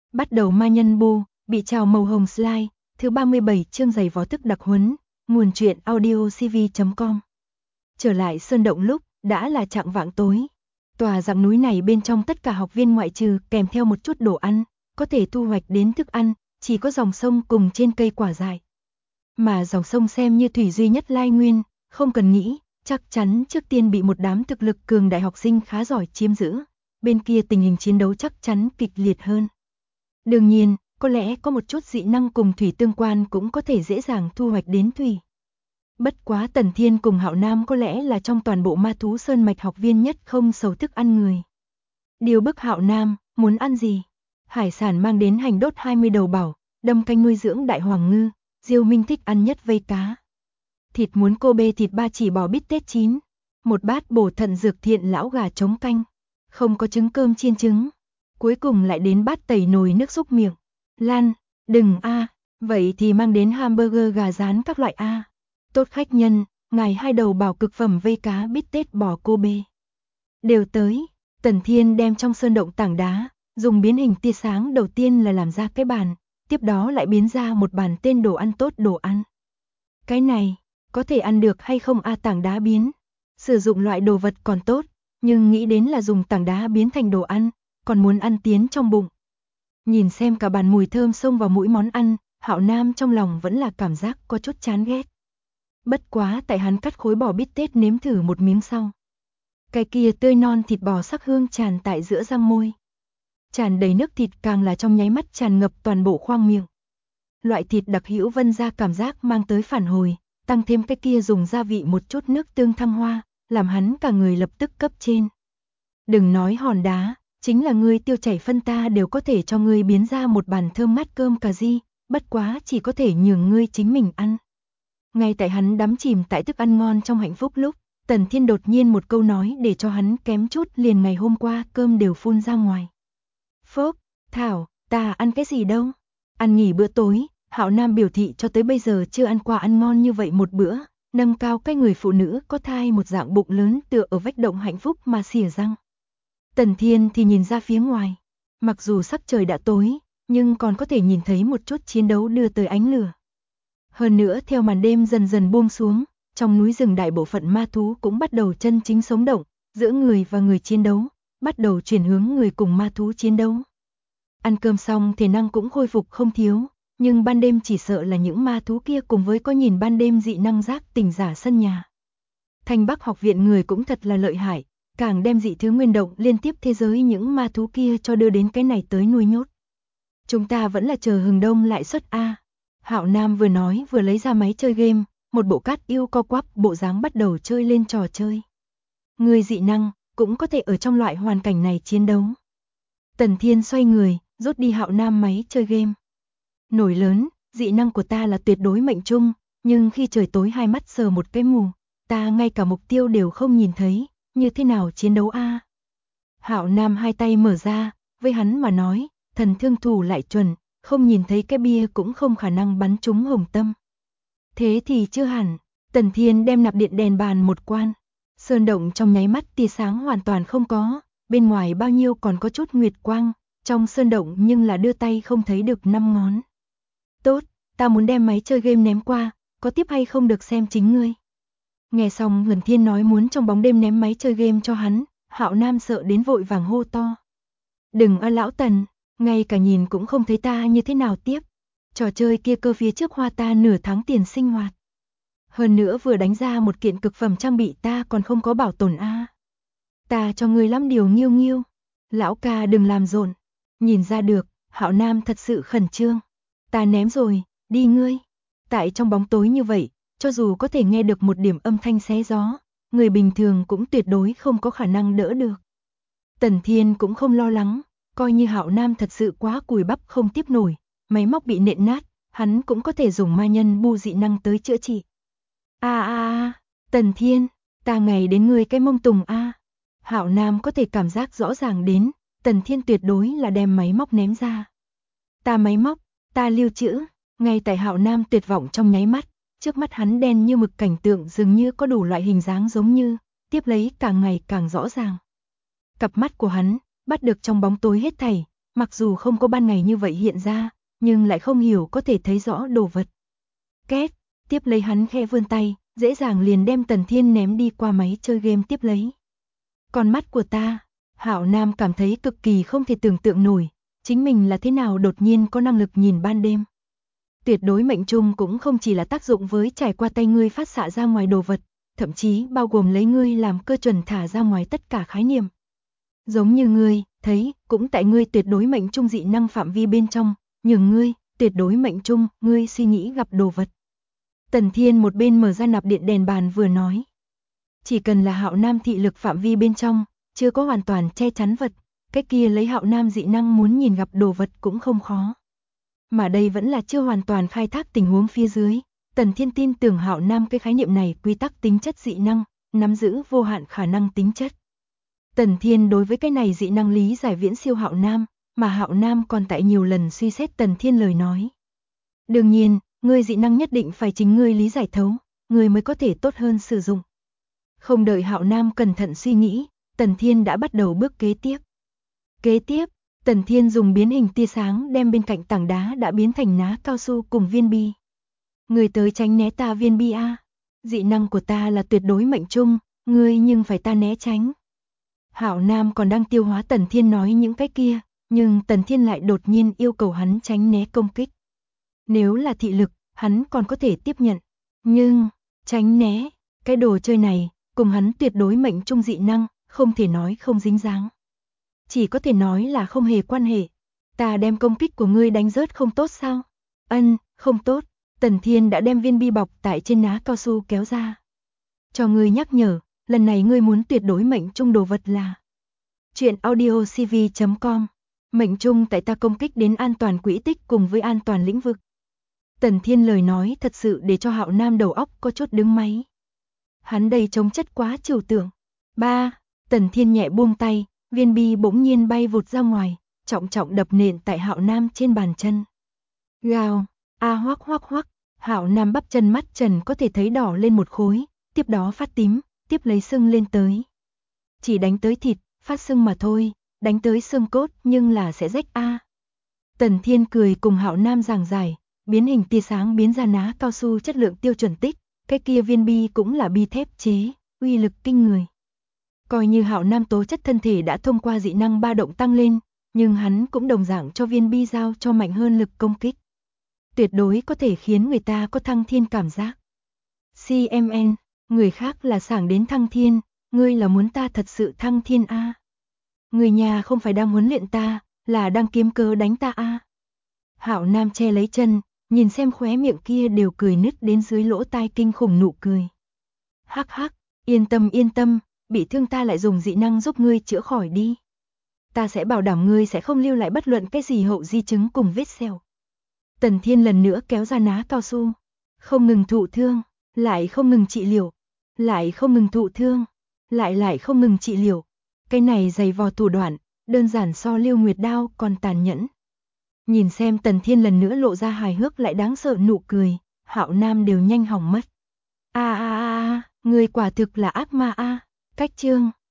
Bắt đầu ma nhân bu, bị trào màu hồng slide, thứ 37 chương giày vó thức đặc huấn, nguồn truyện audiocv.com. Trở lại sơn động lúc, đã là chạng vạng tối. Tòa dạng núi này bên trong tất cả học viên ngoại trừ kèm theo một chút đồ ăn, có thể thu hoạch đến thức ăn, chỉ có dòng sông cùng trên cây quả dại. Mà dòng sông xem như thủy duy nhất lai nguyên, không cần nghĩ, chắc chắn trước tiên bị một đám thực lực cường đại học sinh khá giỏi chiếm giữ. Bên kia tình hình chiến đấu chắc chắn kịch liệt hơn. Đương nhiên, có lẽ có một chút dị năng cùng thủy tương quan cũng có thể dễ dàng thu hoạch đến thủy. Bất quá Tần Thiên cùng Hạo Nam có lẽ là trong toàn bộ ma thú sơn mạch học viên nhất không sầu thức ăn người. Điều bức Hạo Nam, muốn ăn gì? Hải sản mang đến hành đốt 20 đầu bảo, đâm canh nuôi dưỡng đại hoàng ngư, Diêu Minh thích ăn nhất vây cá. Thịt muốn Kobe thịt ba chỉ bò bít tết chín, một bát bổ thận dược thiện lão gà trống canh, không có trứng cơm chiên trứng. Cuối cùng lại đến bát tẩy nồi nước súc miệng. Lan, đừng a, vậy thì mang đến hamburger gà rán các loại a. Tốt khách nhân, ngài 2 đầu bảo cực phẩm vây cá bít tết bò Kobe. Đều tới, Tần Thiên đem trong sơn động tảng đá, dùng biến hình tia sáng đầu tiên là làm ra cái bàn, tiếp đó lại biến ra một bàn tên đồ ăn tốt đồ ăn. Cái này, có thể ăn được hay không a? Tảng đá biến. Sử dụng loại đồ vật còn tốt, nhưng nghĩ đến là dùng tảng đá biến thành đồ ăn, còn muốn ăn tiến trong bụng. Nhìn xem cả bàn mùi thơm xông vào mũi món ăn, Hạo Nam trong lòng vẫn là cảm giác có chút chán ghét. Bất quá tại hắn cắt khối bò bít tết nếm thử một miếng sau. Cái kia tươi non thịt bò sắc hương tràn tại giữa răng môi. Tràn đầy nước thịt càng là trong nháy mắt tràn ngập toàn bộ khoang miệng. Loại thịt đặc hữu vân ra cảm giác mang tới phản hồi, tăng thêm cái kia dùng gia vị một chút nước tương thăng hoa, làm hắn cả người lập tức cấp trên. Đừng nói hòn đá, chính là ngươi tiêu chảy phân ta đều có thể cho ngươi biến ra một bàn thơm ngát cơm cà ri, bất quá chỉ có thể nhường ngươi chính mình ăn. Ngay tại hắn đắm chìm tại thức ăn ngon trong hạnh phúc lúc, Tần Thiên đột nhiên một câu nói để cho hắn kém chút liền ngày hôm qua cơm đều phun ra ngoài. Phốc, Thảo, ta ăn cái gì đâu? Ăn nghỉ bữa tối, Hạo Nam biểu thị cho tới bây giờ chưa ăn qua ăn ngon như vậy một bữa, nâng cao cái người phụ nữ có thai một dạng bụng lớn tựa ở vách động hạnh phúc mà xỉa răng. Tần Thiên thì nhìn ra phía ngoài, mặc dù sắc trời đã tối, nhưng còn có thể nhìn thấy một chút chiến đấu đưa tới ánh lửa. Hơn nữa theo màn đêm dần dần buông xuống, trong núi rừng đại bộ phận ma thú cũng bắt đầu chân chính sống động, giữa người và người chiến đấu, bắt đầu chuyển hướng người cùng ma thú chiến đấu. Ăn cơm xong thể năng cũng khôi phục không thiếu, nhưng ban đêm chỉ sợ là những ma thú kia cùng với có nhìn ban đêm dị năng giác tỉnh giả sân nhà. Thanh Bắc học viện người cũng thật là lợi hại, càng đem dị thứ nguyên động liên tiếp thế giới những ma thú kia cho đưa đến cái này tới nuôi nhốt. Chúng ta vẫn là chờ hừng đông lại xuất a. Hạo Nam vừa nói vừa lấy ra máy chơi game, một bộ cát yêu co quắp bộ dáng bắt đầu chơi lên trò chơi. Người dị năng cũng có thể ở trong loại hoàn cảnh này chiến đấu. Tần Thiên xoay người, rút đi Hạo Nam máy chơi game. Nổi lớn, dị năng của ta là tuyệt đối mệnh trung, nhưng khi trời tối hai mắt sờ một cái mù, ta ngay cả mục tiêu đều không nhìn thấy, như thế nào chiến đấu a? Hạo Nam hai tay mở ra, với hắn mà nói, thần thương thủ lại chuẩn, không nhìn thấy cái bia cũng không khả năng bắn trúng hồng tâm. Thế thì chưa hẳn, Tần Thiên đem nạp điện đèn bàn một quan, sơn động trong nháy mắt tia sáng hoàn toàn không có, bên ngoài bao nhiêu còn có chút nguyệt quang, trong sơn động nhưng là đưa tay không thấy được 5 ngón. Tốt, ta muốn đem máy chơi game ném qua, có tiếp hay không được xem chính ngươi. Nghe xong Tần Thiên nói muốn trong bóng đêm ném máy chơi game cho hắn, Hạo Nam sợ đến vội vàng hô to. Đừng a lão Tần, ngay cả nhìn cũng không thấy ta như thế nào tiếp. Trò chơi kia cơ phía trước hoa ta nửa tháng tiền sinh hoạt. Hơn nữa vừa đánh ra một kiện cực phẩm trang bị ta còn không có bảo tồn a. Ta cho ngươi 5 điều nghiêu nghiêu. Lão ca đừng làm rộn. Nhìn ra được, Hạo Nam thật sự khẩn trương. Ta ném rồi, đi ngươi. Tại trong bóng tối như vậy, cho dù có thể nghe được một điểm âm thanh xé gió, người bình thường cũng tuyệt đối không có khả năng đỡ được. Tần Thiên cũng không lo lắng, coi như Hạo Nam thật sự quá cùi bắp không tiếp nổi, máy móc bị nện nát, hắn cũng có thể dùng ma nhân bu dị năng tới chữa trị. Tần Thiên, ta ngày đến ngươi cái mông tùng a. Hạo Nam có thể cảm giác rõ ràng đến, Tần Thiên tuyệt đối là đem máy móc ném ra. Ta máy móc, ta lưu trữ, ngay tại Hạo Nam tuyệt vọng trong nháy mắt, trước mắt hắn đen như mực cảnh tượng dường như có đủ loại hình dáng giống như, tiếp lấy càng ngày càng rõ ràng. Cặp mắt của hắn, bắt được trong bóng tối hết thảy, mặc dù không có ban ngày như vậy hiện ra, nhưng lại không hiểu có thể thấy rõ đồ vật. Két, tiếp lấy hắn khẽ vươn tay, dễ dàng liền đem Tần Thiên ném đi qua máy chơi game tiếp lấy. Con mắt của ta, Hạo Nam cảm thấy cực kỳ không thể tưởng tượng nổi, chính mình là thế nào đột nhiên có năng lực nhìn ban đêm. Tuyệt đối mệnh trung cũng không chỉ là tác dụng với trải qua tay ngươi phát xạ ra ngoài đồ vật, thậm chí bao gồm lấy ngươi làm cơ chuẩn thả ra ngoài tất cả khái niệm. Giống như ngươi, thấy, cũng tại ngươi tuyệt đối mệnh trung dị năng phạm vi bên trong, nhưng ngươi, tuyệt đối mệnh trung, ngươi suy nghĩ gặp đồ vật. Tần Thiên một bên mở ra nạp điện đèn bàn vừa nói. Chỉ cần là Hạo Nam thị lực phạm vi bên trong, chưa có hoàn toàn che chắn vật, cái kia lấy Hạo Nam dị năng muốn nhìn gặp đồ vật cũng không khó. Mà đây vẫn là chưa hoàn toàn khai thác tình huống phía dưới, Tần Thiên tin tưởng Hạo Nam cái khái niệm này quy tắc tính chất dị năng, nắm giữ vô hạn khả năng tính chất. Tần Thiên đối với cái này dị năng lý giải viễn siêu Hạo Nam, mà Hạo Nam còn tại nhiều lần suy xét Tần Thiên lời nói. Đương nhiên, ngươi dị năng nhất định phải chính ngươi lý giải thấu, ngươi mới có thể tốt hơn sử dụng. Không đợi Hạo Nam cẩn thận suy nghĩ, Tần Thiên đã bắt đầu bước kế tiếp. Kế tiếp, Tần Thiên dùng biến hình tia sáng đem bên cạnh tảng đá đã biến thành ná cao su cùng viên bi. Người tới tránh né ta viên bi a. Dị năng của ta là tuyệt đối mệnh trung, ngươi nhưng phải ta né tránh. Hạo Nam còn đang tiêu hóa Tần Thiên nói những cái kia, nhưng Tần Thiên lại đột nhiên yêu cầu hắn tránh né công kích. Nếu là thị lực, hắn còn có thể tiếp nhận, nhưng tránh né, cái đồ chơi này, cùng hắn tuyệt đối mệnh trung dị năng, không thể nói không dính dáng. Chỉ có thể nói là không hề quan hệ. Ta đem công kích của ngươi đánh rớt không tốt sao? Không tốt. Tần Thiên đã đem viên bi bọc tại trên ná cao su kéo ra. Cho ngươi nhắc nhở, lần này ngươi muốn tuyệt đối mệnh trung đồ vật là Truyện audio cv.com. Mệnh trung tại ta công kích đến an toàn quỹ tích cùng với an toàn lĩnh vực. Tần Thiên lời nói thật sự để cho Hạo Nam đầu óc có chút đứng máy. Hắn đây chống chất quá trừu tượng. Tần Thiên nhẹ buông tay, viên bi bỗng nhiên bay vụt ra ngoài, trọng trọng đập nện tại Hạo Nam trên bàn chân. Gào, hoắc hoắc hoắc, Hạo Nam bắp chân mắt trần có thể thấy đỏ lên một khối, tiếp đó phát tím, tiếp lấy sưng lên tới. Chỉ đánh tới thịt, phát sưng mà thôi, đánh tới xương cốt nhưng là sẽ rách a. Tần Thiên cười cùng Hạo Nam giảng giải, biến hình tia sáng biến ra ná cao su chất lượng tiêu chuẩn tích, cái kia viên bi cũng là bi thép chế, uy lực kinh người. Coi như Hạo Nam tố chất thân thể đã thông qua dị năng ba động tăng lên, nhưng hắn cũng đồng dạng cho viên bi giao cho mạnh hơn lực công kích. Tuyệt đối có thể khiến người ta có thăng thiên cảm giác. CMN, người khác là sảng đến thăng thiên, ngươi là muốn ta thật sự thăng thiên a? Người nhà không phải đang huấn luyện ta, là đang kiếm cớ đánh ta a? Hạo Nam che lấy chân, nhìn xem khóe miệng kia đều cười nứt đến dưới lỗ tai kinh khủng nụ cười. Hắc hắc, yên tâm, bị thương ta lại dùng dị năng giúp ngươi chữa khỏi đi. Ta sẽ bảo đảm ngươi sẽ không lưu lại bất luận cái gì hậu di chứng cùng vết sẹo. Tần Thiên lần nữa kéo ra ná cao su, không ngừng thụ thương, lại không ngừng trị liệu, lại không ngừng thụ thương, lại không ngừng trị liệu. Cái này dày vò thủ đoạn, đơn giản so Lưu Nguyệt đao còn tàn nhẫn. Nhìn xem Tần Thiên lần nữa lộ ra hài hước lại đáng sợ nụ cười, Hạo Nam đều nhanh hỏng mất. Ngươi quả thực là ác ma a. Cách chương